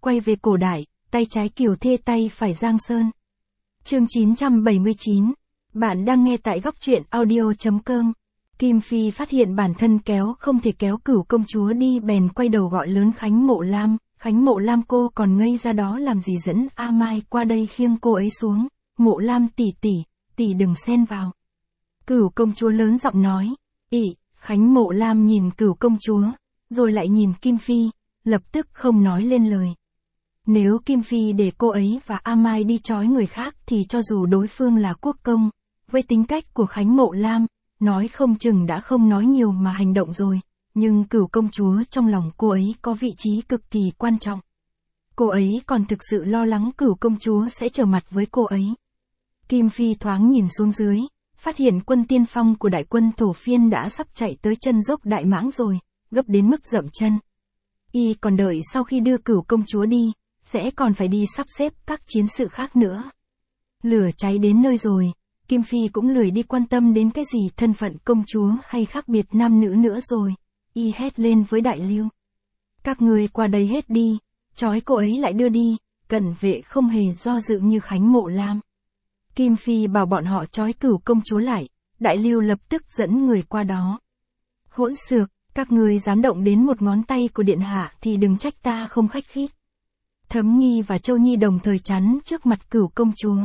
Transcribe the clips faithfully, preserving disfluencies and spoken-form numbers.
quay về cổ đại, tay trái Kiều Thê tay phải Giang Sơn. Chương chín trăm bảy mươi chín. Bạn đang nghe tại góc truyện audio chấm com. Kim Phi phát hiện bản thân kéo không thể kéo Cửu công chúa đi, bèn quay đầu gọi lớn Khánh Mộ Lam. Khánh Mộ Lam, cô còn ngây ra đó làm gì, dẫn A Mai qua đây khiêng cô ấy xuống. Mộ Lam tỷ tỷ, tỷ đừng xen vào. Cửu công chúa lớn giọng nói. Ị, Khánh Mộ Lam nhìn Cửu công chúa, rồi lại nhìn Kim Phi, lập tức không nói lên lời. Nếu Kim Phi để cô ấy và A Mai đi trói người khác thì cho dù đối phương là quốc công, với tính cách của Khánh Mộ Lam, nói không chừng đã không nói nhiều mà hành động rồi, nhưng Cửu công chúa trong lòng cô ấy có vị trí cực kỳ quan trọng. Cô ấy còn thực sự lo lắng Cửu công chúa sẽ trở mặt với cô ấy. Kim Phi thoáng nhìn xuống dưới, phát hiện quân tiên phong của đại quân Thổ Phiên đã sắp chạy tới chân dốc Đại Mãng rồi, gấp đến mức dậm chân. Y còn đợi sau khi đưa Cửu công chúa đi, sẽ còn phải đi sắp xếp các chiến sự khác nữa. Lửa cháy đến nơi rồi, Kim Phi cũng lười đi quan tâm đến cái gì thân phận công chúa hay khác biệt nam nữ nữa rồi. Y hét lên với Đại Lưu. Các người qua đây hết đi, trói cô ấy lại đưa đi. Cận vệ không hề do dự như Khánh Mộ Lam. Kim Phi bảo bọn họ trói Cửu công chúa lại, Đại Lưu lập tức dẫn người qua đó. Hỗn xược, các người dám động đến một ngón tay của điện hạ thì đừng trách ta không khách khí. Thấm Nhi và Châu Nhi đồng thời chắn trước mặt Cửu công chúa.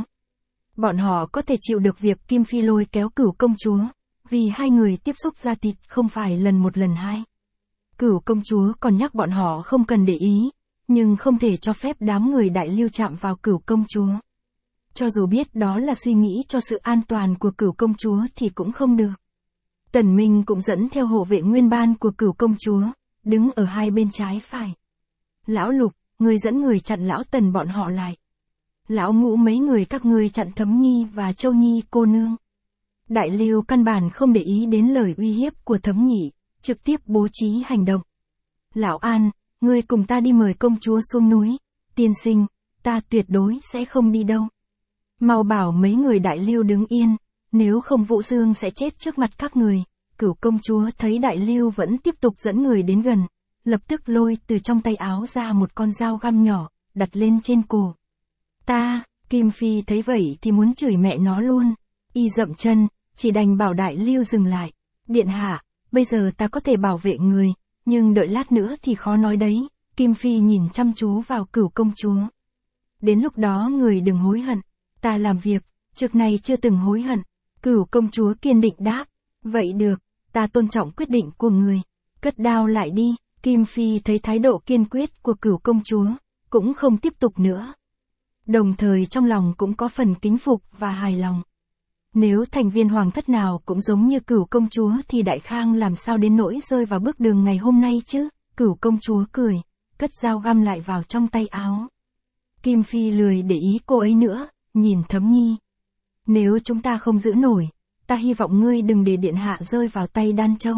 Bọn họ có thể chịu được việc Kim Phi lôi kéo Cửu công chúa, vì hai người tiếp xúc da thịt không phải lần một lần hai. Cửu công chúa còn nhắc bọn họ không cần để ý, nhưng không thể cho phép đám người Đại Lưu chạm vào Cửu công chúa. Cho dù biết đó là suy nghĩ cho sự an toàn của Cửu công chúa thì cũng không được. Tần Minh cũng dẫn theo hộ vệ nguyên ban của Cửu công chúa, đứng ở hai bên trái phải. Lão Lục, người dẫn người chặn lão Tần bọn họ lại. Lão Ngũ, mấy người các ngươi chặn Thấm Nhi và Châu Nhi cô nương. Đại Lưu căn bản không để ý đến lời uy hiếp của Thấm Nhị, trực tiếp bố trí hành động. Lão An, ngươi cùng ta đi mời công chúa xuống núi. Tiên sinh, ta tuyệt đối sẽ không đi đâu. Mau bảo mấy người Đại Lưu đứng yên, nếu không Vũ Dương sẽ chết trước mặt các người. Cửu công chúa thấy Đại Lưu vẫn tiếp tục dẫn người đến gần, lập tức lôi từ trong tay áo ra một con dao găm nhỏ, đặt lên trên cổ. Ta, Kim Phi thấy vậy thì muốn chửi mẹ nó luôn. Y dậm chân, chỉ đành bảo Đại Lưu dừng lại. Điện hạ, bây giờ ta có thể bảo vệ người, nhưng đợi lát nữa thì khó nói đấy. Kim Phi nhìn chăm chú vào Cửu công chúa. Đến lúc đó người đừng hối hận. Ta làm việc, trước này chưa từng hối hận. Cửu công chúa kiên định đáp. Vậy được, ta tôn trọng quyết định của người. Cất đao lại đi. Kim Phi thấy thái độ kiên quyết của Cửu công chúa, cũng không tiếp tục nữa. Đồng thời trong lòng cũng có phần kính phục và hài lòng. Nếu thành viên hoàng thất nào cũng giống như Cửu công chúa thì Đại Khang làm sao đến nỗi rơi vào bước đường ngày hôm nay chứ? Cửu công chúa cười, cất dao găm lại vào trong tay áo. Kim Phi lười để ý cô ấy nữa, nhìn Thấm Nhi. Nếu chúng ta không giữ nổi, ta hy vọng ngươi đừng để điện hạ rơi vào tay Đan Châu.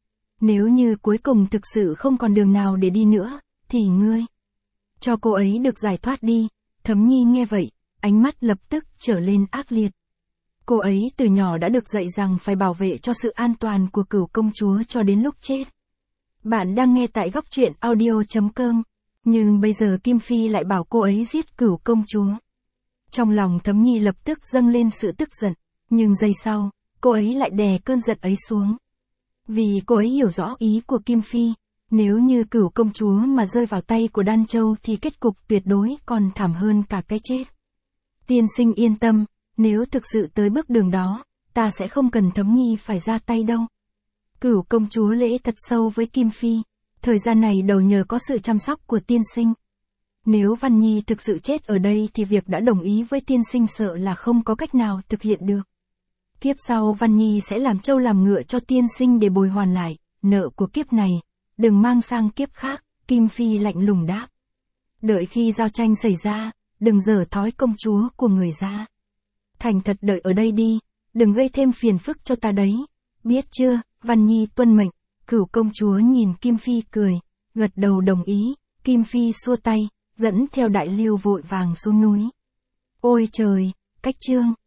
Nếu như cuối cùng thực sự không còn đường nào để đi nữa, thì ngươi cho cô ấy được giải thoát đi. Thấm Nhi nghe vậy, ánh mắt lập tức trở lên ác liệt. Cô ấy từ nhỏ đã được dạy rằng phải bảo vệ cho sự an toàn của Cửu công chúa cho đến lúc chết. Bạn đang nghe tại góc truyện audio chấm com, nhưng bây giờ Kim Phi lại bảo cô ấy giết Cửu công chúa. Trong lòng Thấm Nhi lập tức dâng lên sự tức giận, nhưng giây sau, cô ấy lại đè cơn giận ấy xuống. Vì cô ấy hiểu rõ ý của Kim Phi, nếu như Cửu công chúa mà rơi vào tay của Đan Châu thì kết cục tuyệt đối còn thảm hơn cả cái chết. Tiên sinh yên tâm, nếu thực sự tới bước đường đó, ta sẽ không cần Thấm Nhi phải ra tay đâu. Cửu công chúa lễ thật sâu với Kim Phi, thời gian này đầu nhờ có sự chăm sóc của tiên sinh. Nếu Văn Nhi thực sự chết ở đây thì việc đã đồng ý với tiên sinh sợ là không có cách nào thực hiện được. Kiếp sau Văn Nhi sẽ làm trâu làm ngựa cho tiên sinh để bồi hoàn lại nợ của kiếp này, đừng mang sang kiếp khác. Kim Phi lạnh lùng đáp. Đợi khi giao tranh xảy ra, đừng dở thói công chúa của người ra. Thành thật đợi ở đây đi, đừng gây thêm phiền phức cho ta đấy. Biết chưa? Văn Nhi tuân mệnh. Cửu công chúa nhìn Kim Phi cười, gật đầu đồng ý. Kim Phi xua tay, dẫn theo Đại Lưu vội vàng xuống núi. Ôi trời, cách chương.